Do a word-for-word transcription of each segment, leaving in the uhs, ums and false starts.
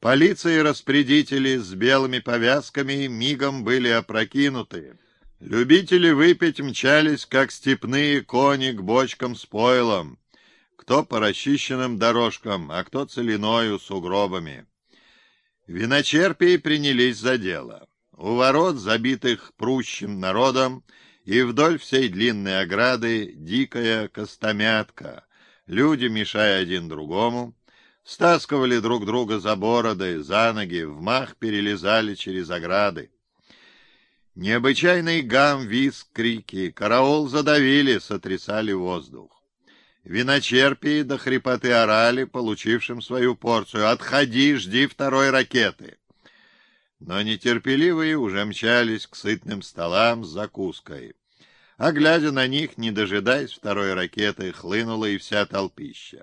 Полиция и распорядители с белыми повязками мигом были опрокинуты. Любители выпить мчались, как степные кони, к бочкам с пойлом, кто по расчищенным дорожкам, а кто целиною с угробами. Виночерпии принялись за дело. У ворот, забитых прущим народом, и вдоль всей длинной ограды дикая костомятка. Люди, мешая один другому, стаскивали друг друга за бороды, за ноги, вмах перелезали через ограды. Необычайный гам, визг, крики, караул задавили, сотрясали воздух. Виночерпии до хрипоты орали, получившим свою порцию: «Отходи, жди второй ракеты!» Но нетерпеливые уже мчались к сытным столам с закуской. А глядя на них, не дожидаясь второй ракеты, хлынула и вся толпища.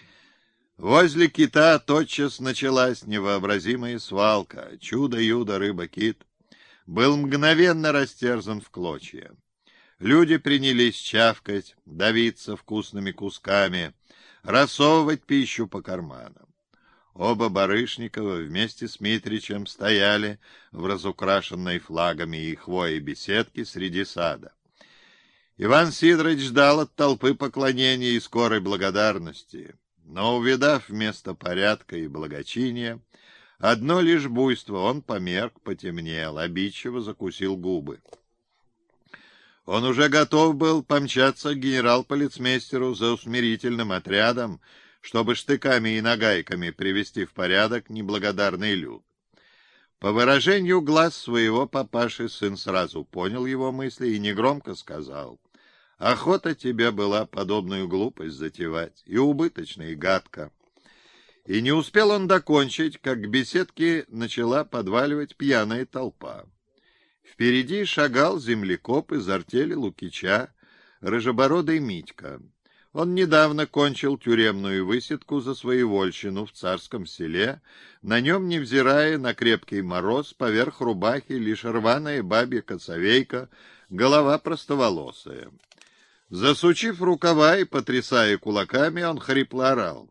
Возле кита тотчас началась невообразимая свалка. Чудо-юдо рыба-кит был мгновенно растерзан в клочья. Люди принялись чавкать, давиться вкусными кусками, рассовывать пищу по карманам. Оба Барышникова вместе с Митричем стояли в разукрашенной флагами и хвоей беседке среди сада. Иван Сидорович ждал от толпы поклонения и скорой благодарности, но, увидав вместо порядка и благочиния одно лишь буйство, он померк, потемнел, обидчиво закусил губы. Он уже готов был помчаться к генерал-полицмейстеру за усмирительным отрядом, чтобы штыками и нагайками привести в порядок неблагодарный люд. По выражению глаз своего папаши сын сразу понял его мысли и негромко сказал: «Охота тебе была подобную глупость затевать, и убыточно, и гадко». И не успел он докончить, как к беседке начала подваливать пьяная толпа. Впереди шагал землекоп из артели Лукича, рыжебородый Митька. Он недавно кончил тюремную высидку за своевольщину в Царском Селе, на нем, невзирая на крепкий мороз, поверх рубахи лишь рваная бабья коцовейка, голова простоволосая. Засучив рукава и потрясая кулаками, он хрипло орал: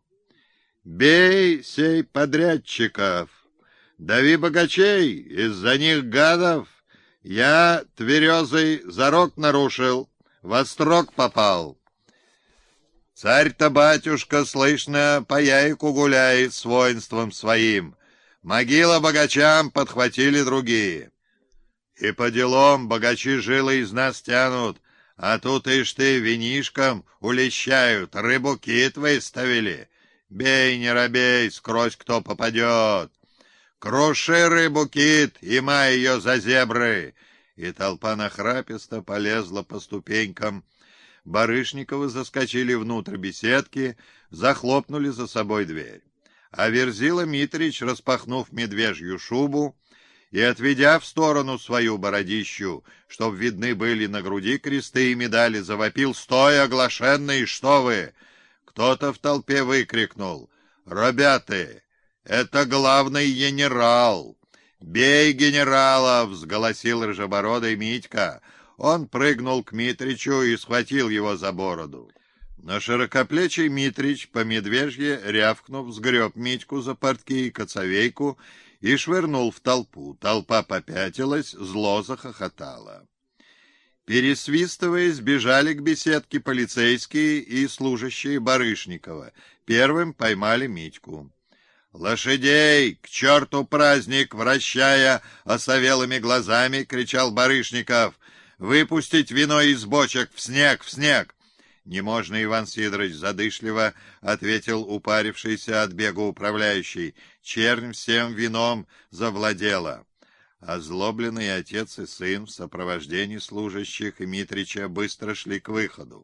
«Бей сей подрядчиков! Дави богачей! Из-за них, гадов! Я, тверезый, зарок нарушил, во строк попал!» Царь-то, батюшка, слышно, по яйку гуляет с воинством своим. Могила богачам подхватили другие. И по делам богачи жилы из нас тянут, а тут, ишь ты, винишком улещают, рыбу-кит выставили. Бей, не робей, скрозь кто попадет. Круши рыбу-кит и май ее за зебры. И толпа нахраписто полезла по ступенькам. Барышниковы заскочили внутрь беседки, захлопнули за собой дверь. А Верзила Митрич, распахнув медвежью шубу и отведя в сторону свою бородищу, чтоб видны были на груди кресты и медали, завопил: «Стой, оглашенный, что вы!» Кто-то в толпе выкрикнул: «Ребята, это главный генерал!» «Бей генерала!» — взголосил рыжебородый Митька. Он прыгнул к Митричу и схватил его за бороду. Но широкоплечий Митрич, по медвежье рявкнув, сгреб Митьку за портки и коцовейку и швырнул в толпу. Толпа попятилась, зло захохотала. Пересвистывая, сбежали к беседке полицейские и служащие Барышникова. Первым поймали Митьку. «Лошадей! К черту праздник!» — вращая осовелыми глазами, кричал Барышников. «Выпустить вино из бочек! В снег! В снег!» «Не можно, Иван Сидорович!» — задышливо ответил упарившийся от бега управляющий. «Чернь всем вином завладела». Озлобленный отец и сын в сопровождении служащих и Митрича быстро шли к выходу.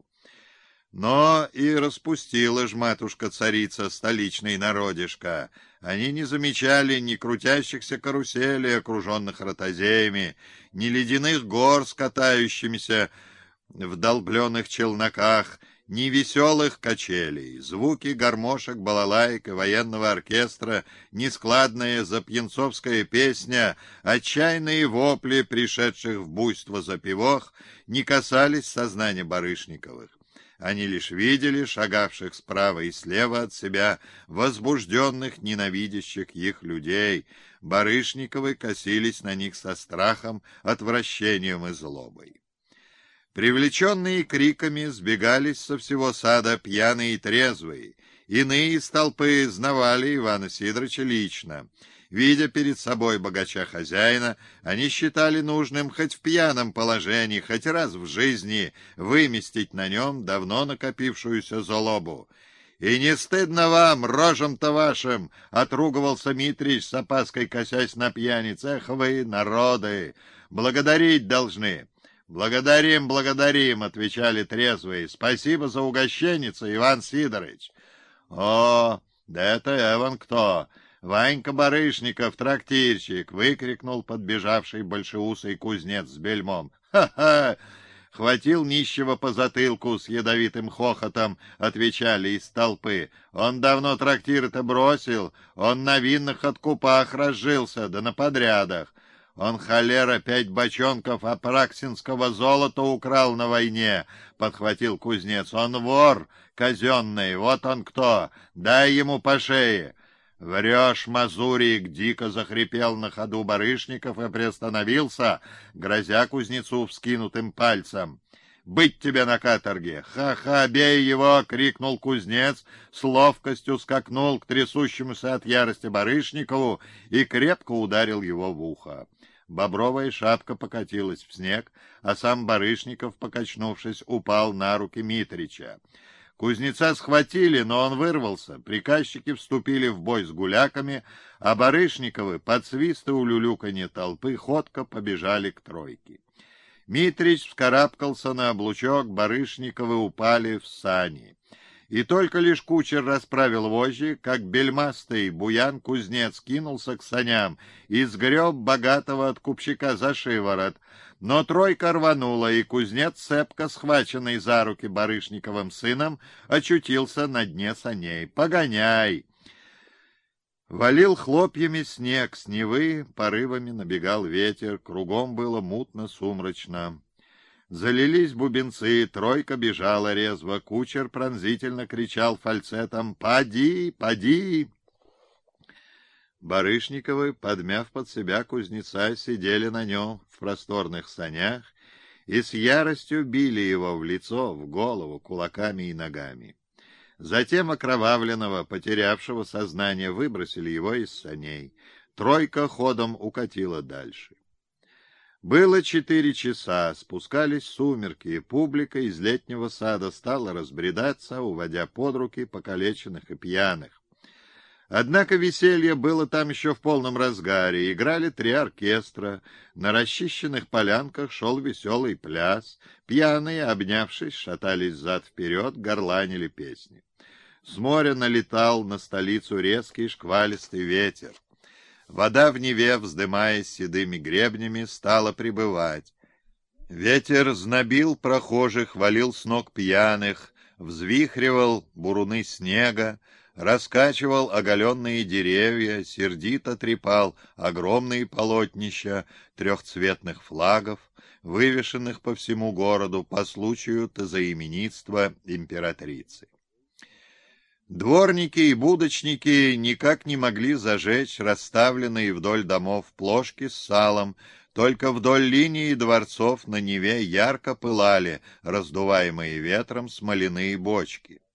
Но и распустила ж матушка-царица столичный народишко. Они не замечали ни крутящихся каруселей, окруженных ротозеями, ни ледяных гор с катающимися в долбленных челноках, ни веселых качелей. Звуки гармошек, балалаек и военного оркестра, нескладная запьянцовская песня, отчаянные вопли, пришедших в буйство запивох, не касались сознания Барышниковых. Они лишь видели шагавших справа и слева от себя возбужденных, ненавидящих их людей. Барышниковы косились на них со страхом, отвращением и злобой. Привлеченные криками сбегались со всего сада пьяные и трезвые. Иные из толпы знавали Ивана Сидорыча лично. Видя перед собой богача-хозяина, они считали нужным хоть в пьяном положении, хоть раз в жизни выместить на нем давно накопившуюся злобу. «И не стыдно вам, рожам-то вашим!» — отругивался Митрич, с опаской косясь на пьяниц. «Эх вы, народы! Благодарить должны!» «Благодарим, благодарим!» — отвечали трезвые. «Спасибо за угощенницу, Иван Сидорыч!» «О, да это Эван кто! Ванька Барышников, трактирщик!» — выкрикнул подбежавший большеусый кузнец с бельмом. «Ха-ха!» — хватил нищего по затылку с ядовитым хохотом, отвечали из толпы. «Он давно трактир-то бросил, он на винных откупах разжился, да на подрядах. Он, холера, пять бочонков апраксинского золота украл на войне», — подхватил кузнец. «Он вор казенный, вот он кто, дай ему по шее». «Врешь, мазурик!» — дико захрипел на ходу Барышников и приостановился, грозя кузнецу вскинутым пальцем. «Быть тебе на каторге! Ха-ха, бей его!» — крикнул кузнец, с ловкостью скакнул к трясущемуся от ярости Барышникову и крепко ударил его в ухо. Бобровая шапка покатилась в снег, а сам Барышников, покачнувшись, упал на руки Митрича. Кузнеца схватили, но он вырвался. Приказчики вступили в бой с гуляками, а Барышниковы, под свист и улюлюканье толпы, ходко побежали к тройке. Митрич вскарабкался на облучок, Барышниковы упали в сани. И только лишь кучер расправил вожжи, как бельмастый буян-кузнец кинулся к саням и сгреб богатого откупщика за шиворот. Но тройка рванула, и кузнец, цепко схваченный за руки Барышниковым сыном, очутился на дне саней. «Погоняй!» Валил хлопьями снег, с Невы порывами набегал ветер, кругом было мутно-сумрачно. Залились бубенцы, тройка бежала резво, кучер пронзительно кричал фальцетом: «Поди, поди!» Барышниковы, подмяв под себя кузнеца, сидели на нем в просторных санях и с яростью били его в лицо, в голову, кулаками и ногами. Затем окровавленного, потерявшего сознание, выбросили его из саней. Тройка ходом укатила дальше. Было четыре часа, спускались сумерки, и публика из летнего сада стала разбредаться, уводя под руки покалеченных и пьяных. Однако веселье было там еще в полном разгаре, играли три оркестра, на расчищенных полянках шел веселый пляс, пьяные, обнявшись, шатались зад-вперед, горланили песни. С моря налетал на столицу резкий шквалистый ветер. Вода в Неве, вздымаясь седыми гребнями, стала прибывать. Ветер знобил прохожих, валил с ног пьяных, взвихривал буруны снега, раскачивал оголенные деревья, сердито трепал огромные полотнища трехцветных флагов, вывешенных по всему городу по случаю тезаименитства императрицы. Дворники и будочники никак не могли зажечь расставленные вдоль домов плошки с салом, только вдоль линии дворцов на Неве ярко пылали раздуваемые ветром смоляные бочки.